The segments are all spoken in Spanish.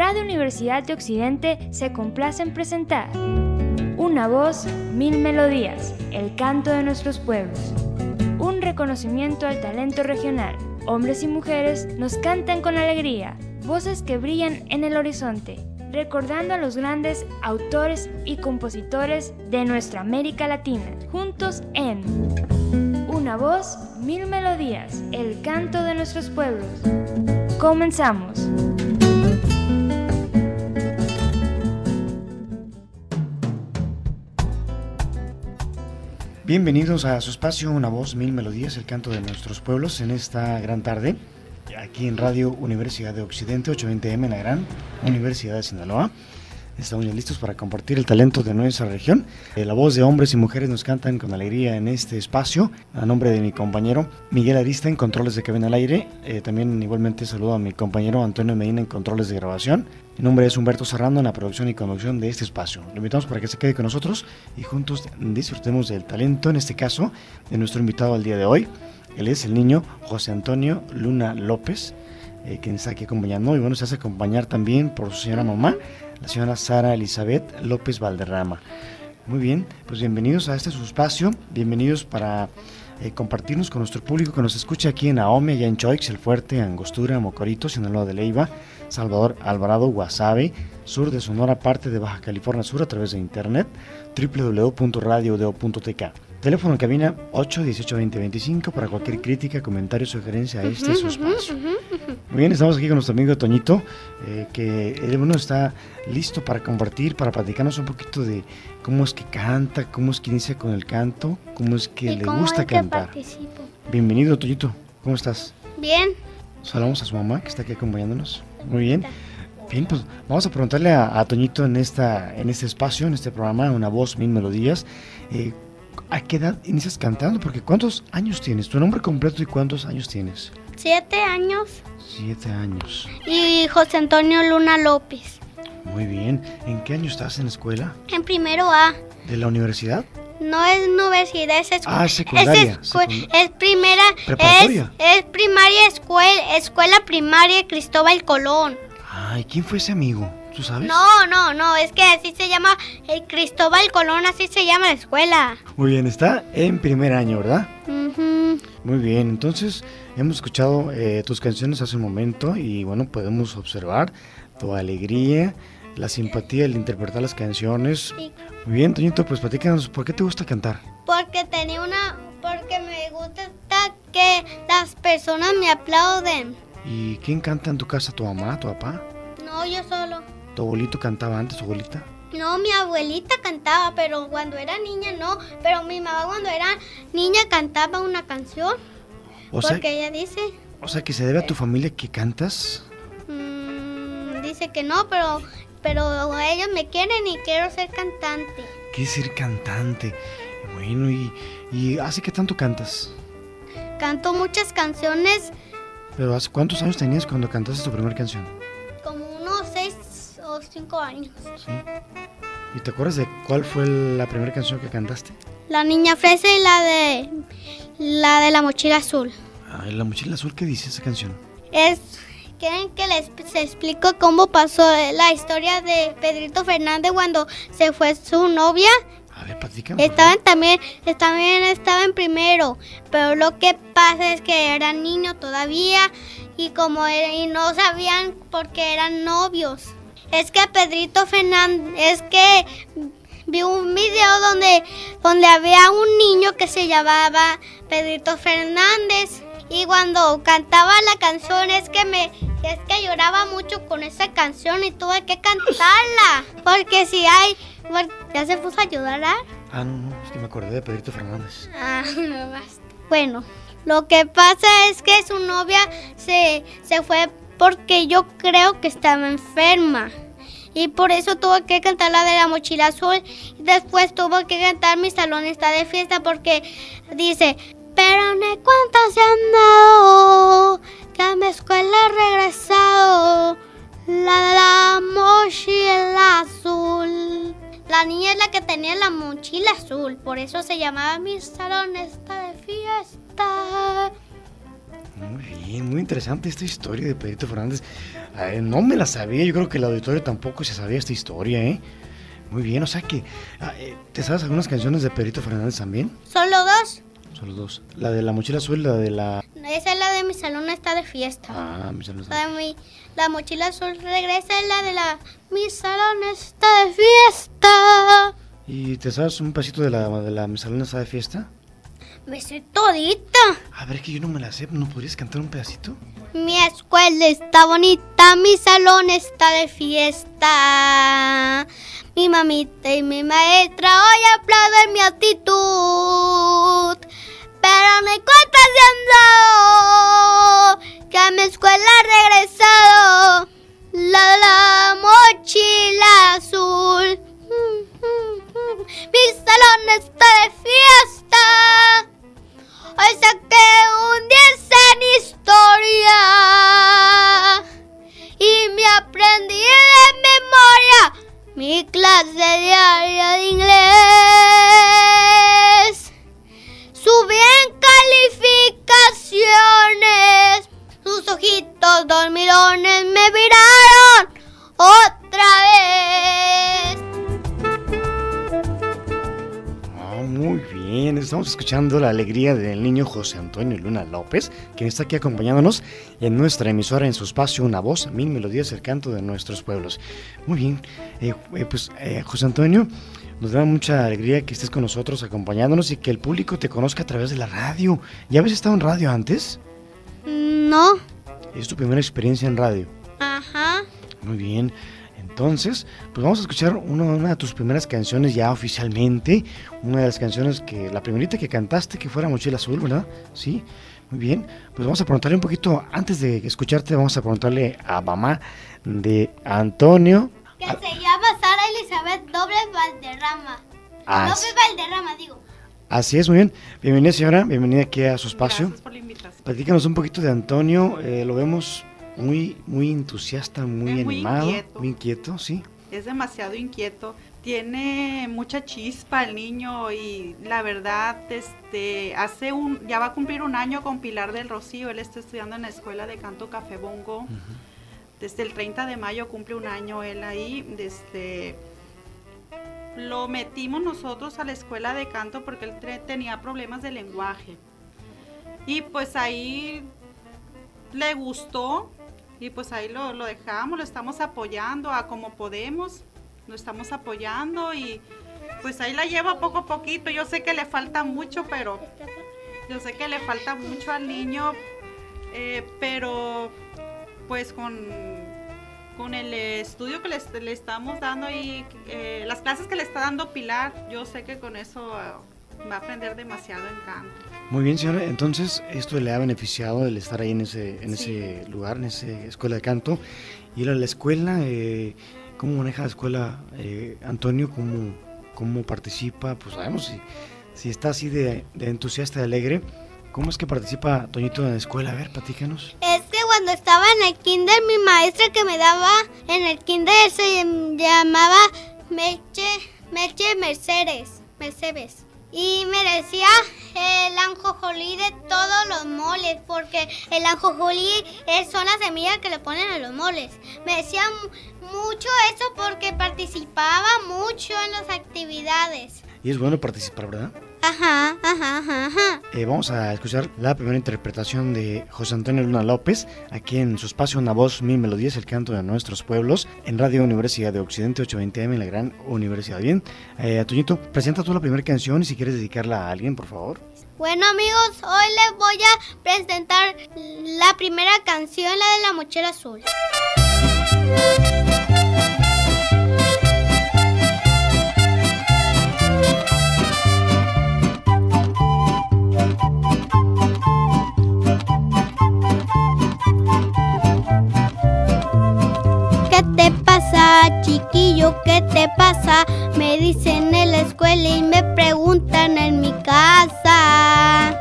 Radio Universidad de Occidente se complace en presentar Una voz, mil melodías, el canto de nuestros pueblos. Un reconocimiento al talento regional. Hombres y mujeres nos cantan con alegría, voces que brillan en el horizonte, recordando a los grandes autores y compositores de nuestra América Latina, juntos en Una voz, mil melodías, el canto de nuestros pueblos. Comenzamos. Bienvenidos a su espacio Una voz, mil melodías, el canto de nuestros pueblos en esta gran tarde, aquí en Radio Universidad de Occidente, 820M en la gran Universidad de Sinaloa. Estamos ya listos para compartir el talento de nuestra región. La voz de hombres y mujeres nos cantan con alegría en este espacio. A nombre de mi compañero Miguel Arista en controles de cabina al aire. También igualmente saludo a mi compañero Antonio Medina en controles de grabación. Mi nombre es Humberto Serrano en la producción y conducción de este espacio. Lo invitamos para que se quede con nosotros y juntos disfrutemos del talento, en este caso, de nuestro invitado al día de hoy. Él es el niño José Antonio Luna López, quien está aquí acompañando. Y bueno, se hace acompañar también por su señora mamá, la señora Sara Elizabeth López Valderrama. Muy bien, pues bienvenidos a este su espacio, bienvenidos para compartirnos con nuestro público que nos escucha aquí en Ahome, allá en Choix, El Fuerte, Angostura, Mocorito, Sinaloa de Leiva, Salvador Alvarado, Guasave, sur de Sonora, parte de Baja California Sur a través de internet, www.radiodeo.tk. Teléfono en cabina 818-2025 para cualquier crítica, comentario, sugerencia a este su espacio. Muy bien, estamos aquí con nuestro amigo Toñito, que él está listo para compartir, para platicarnos un poquito de cómo es que canta, cómo es que inicia con el canto, cómo es que le gusta cantar. Bienvenido, Toñito, ¿cómo estás? Bien. Saludamos a su mamá que está aquí acompañándonos. Muy bien. Bien, pues vamos a preguntarle a Toñito en este espacio, en este programa, Una voz, mil melodías. ¿A qué edad inicias cantando? Porque ¿cuántos años tienes? ¿Tu nombre completo y cuántos años tienes? 7 años. 7 años. Y José Antonio Luna López. Muy bien. ¿En qué año estás en la escuela? En primero A. ¿De la universidad? No es universidad, es escuela. Ah, secundaria. Es primera. ¿Preparatoria? Es primaria, escuela primaria Cristóbal Colón. Ay, ¿quién fue ese amigo? ¿Tú sabes? No, es que así se llama Cristóbal Colón, así se llama la escuela. Muy bien, está en primer año, ¿verdad? Uh-huh. Muy bien, entonces hemos escuchado tus canciones hace un momento y bueno, podemos observar tu alegría, la simpatía, el interpretar las canciones. Sí. Muy bien, Toñito, pues platícanos, ¿por qué te gusta cantar? Porque me gusta que las personas me aplauden. ¿Y quién canta en tu casa? ¿Tu mamá, tu papá? No, yo solo. ¿Tu abuelito cantaba antes, tu abuelita? No, mi abuelita cantaba, pero cuando era niña no. Pero mi mamá cuando era niña cantaba una canción. Porque ella dice... O sea, que se debe a tu familia que cantas. Dice que no, pero ellos me quieren y quiero ser cantante. ¿Qué es ser cantante? Bueno, ¿y hace qué tanto cantas? Canto muchas canciones. ¿Pero hace cuántos años tenías cuando cantaste tu primera canción? Como unos 6 o 5 años. Sí. ¿Y te acuerdas de cuál fue la primera canción que cantaste? La Niña Fresa y la de la Mochila Azul. Ay, La Mochila Azul, ¿qué dice esa canción? ¿Quieren que les explico cómo pasó la historia de Pedrito Fernández cuando se fue su novia? A ver, platícame. También estaba en primero, pero lo que pasa es que era niño todavía y no sabían por qué eran novios. Es que Pedrito Fernández, vi un video donde había un niño que se llamaba Pedrito Fernández y cuando cantaba la canción es que lloraba mucho con esa canción y tuve que cantarla porque ¿ya se puso a llorar? Ah, no, es que me acordé de Pedrito Fernández. Ah, no basta. Bueno, lo que pasa es que su novia se fue porque yo creo que estaba enferma. Y por eso tuve que cantar la de la Mochila Azul. Y después tuve que cantar Mi Salón Está de Fiesta porque dice: pero no cuántas se han dado, que a mi escuela he regresado, la de la mochila azul. La niña es la que tenía la mochila azul, por eso se llamaba Mi Salón Está de Fiesta. Muy bien, muy interesante esta historia de Pedrito Fernández. No me la sabía, yo creo que el auditorio tampoco se sabía esta historia, ¿eh? Muy bien, o sea que... ¿te sabes algunas canciones de Pedrito Fernández también? ¿Solo dos? Solo dos. La de la mochila azul, la de la... Esa es la de Mi salón está de fiesta. Mi salón está... La mochila azul regresa, es la de la... Mi salón está de fiesta. ¿Y te sabes un pedacito de la Mi salón está de fiesta? Me sé todita. A ver, que yo no me la sé, ¿no podrías cantar un pedacito? Mi escuela está bonita, mi salón está de fiesta. Mi mamita y mi maestra hoy aplauden mi actitud. Pero no hay contradiciendo que a mi escuela ha regresado la mochila azul. Mi salón está de fiesta. Hoy saqué un 10 en historia y me aprendí de memoria mi clase diaria de inglés. Subí en calificaciones, sus ojitos dormilones me miraron otra vez. Muy bien, estamos escuchando la alegría del niño José Antonio Luna López, quien está aquí acompañándonos en nuestra emisora, en su espacio Una Voz, 1000 Melodías, el canto de nuestros pueblos. Muy bien, José Antonio, nos da mucha alegría que estés con nosotros acompañándonos y que el público te conozca a través de la radio. ¿Ya habías estado en radio antes? No. ¿Es tu primera experiencia en radio? Ajá. Muy bien. Entonces, pues vamos a escuchar una de tus primeras canciones ya oficialmente, una de las canciones que, la primerita que cantaste, que fuera Mochila Azul, ¿verdad? Sí, muy bien. Pues vamos a preguntarle un poquito, antes de escucharte, vamos a preguntarle a mamá de Antonio. Que se llama Sara Elizabeth Dobles Valderrama. López Valderrama, digo. Así es, muy bien. Bienvenida, señora, bienvenida aquí a su espacio. Gracias por la invitación. Platícanos un poquito de Antonio, lo vemos muy entusiasta, muy animado, muy inquieto, sí. Es demasiado inquieto, tiene mucha chispa el niño y la verdad, ya va a cumplir un año con Pilar del Rocío. Él está estudiando en la escuela de canto Café Bongo. Uh-huh. Desde el 30 de mayo cumple un año él ahí. Lo metimos nosotros a la escuela de canto porque él tenía problemas de lenguaje y pues ahí le gustó. Y pues ahí lo dejamos, lo estamos apoyando a como podemos, lo estamos apoyando y pues ahí la lleva poco a poquito. Yo sé que le falta mucho, pero yo sé que le falta mucho al niño, pero pues con el estudio que le estamos dando y las clases que le está dando Pilar, yo sé que con eso va a aprender demasiado en canto. Muy bien, señora, entonces esto le ha beneficiado el estar ahí en ese lugar, en esa escuela de canto. Ir a la escuela, ¿cómo maneja la escuela Antonio? ¿Cómo participa? Pues sabemos si está así de entusiasta, de alegre. ¿Cómo es que participa Toñito en la escuela? A ver, platícanos. Es que cuando estaba en el kinder, mi maestra que me daba en el kinder se llamaba Merche Mercedes. Y me decía el anjojolí de todos los moles, porque el anjojolí son las semillas que le ponen a los moles. Me decía mucho eso porque participaba mucho en las actividades. Y es bueno participar, ¿verdad? Ajá. Vamos a escuchar la primera interpretación de José Antonio Luna López, aquí en su espacio Una Voz, 1000 Melodías, el canto de nuestros pueblos, en Radio Universidad de Occidente, 820M, en la gran universidad. Bien, Toñito, presenta tú la primera canción y si quieres dedicarla a alguien, por favor. Bueno, amigos, hoy les voy a presentar la primera canción, la de la mochila azul. ¿Qué te pasa, chiquillo? ¿Qué te pasa? Me dicen en la escuela y me preguntan en mi casa.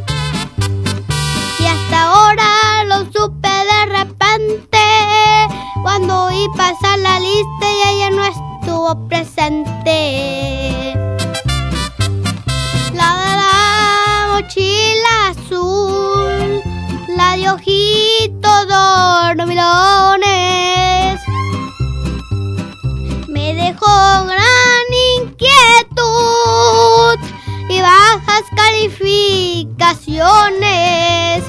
Y hasta ahora lo supe de repente, cuando oí pasar la lista y ella no estuvo presente. La mochila azul, la ojitos dormilones. Me dejó gran inquietud y bajas calificaciones.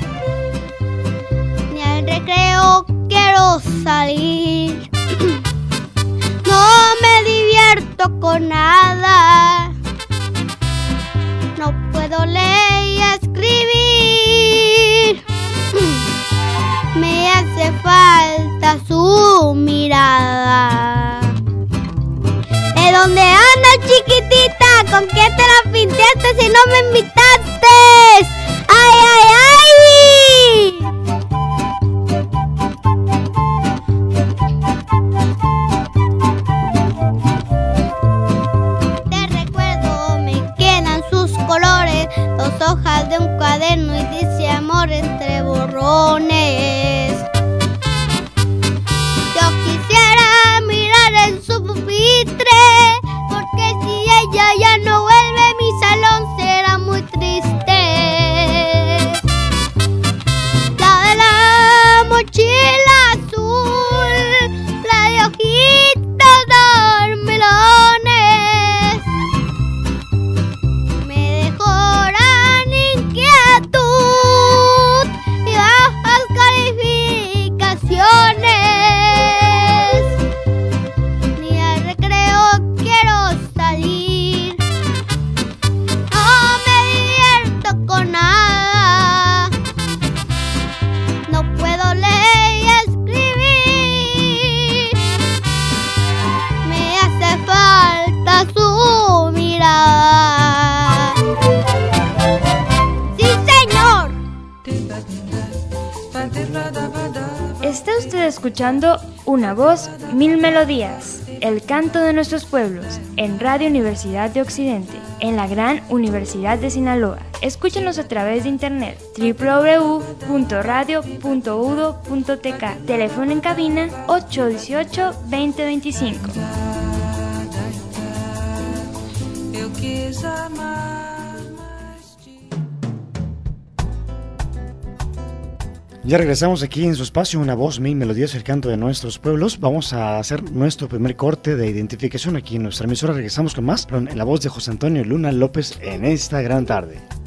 Ni al recreo quiero salir. No me divierto con nada. No puedo leer y escribir. Me hace falta su mirada. ¿De dónde andas, chiquitita? ¿Con qué te la pintaste si no me invitaste? ¡Ay, ay, ay! Te recuerdo, me quedan sus colores, 2 hojas de un cuaderno y dice amor entre borrones. Yo quisiera mirar en su pupitre, porque si ella ya no vuelve, mi salón será muy triste. La de la mochila azul, la de ojitos dormilones. Me dejó gran inquietud y bajas calificaciones. Ni al recreo quiero salir. No me divierto con nada. No puedo leer y escribir. Me hace falta su mirada. ¡Sí, señor! Está usted escuchando Una Voz, 1000 Melodías, el canto de nuestros pueblos, en Radio Universidad de Occidente, en la gran Universidad de Sinaloa. Escúchenos a través de internet, www.radio.udo.tk, teléfono en cabina 818-2025. Eu quis amar. Ya regresamos aquí en su espacio, Una Voz, 1000 Melodías, el canto de nuestros pueblos. Vamos a hacer nuestro primer corte de identificación aquí en nuestra emisora. Regresamos con más, en la voz de José Antonio Luna López en esta gran tarde.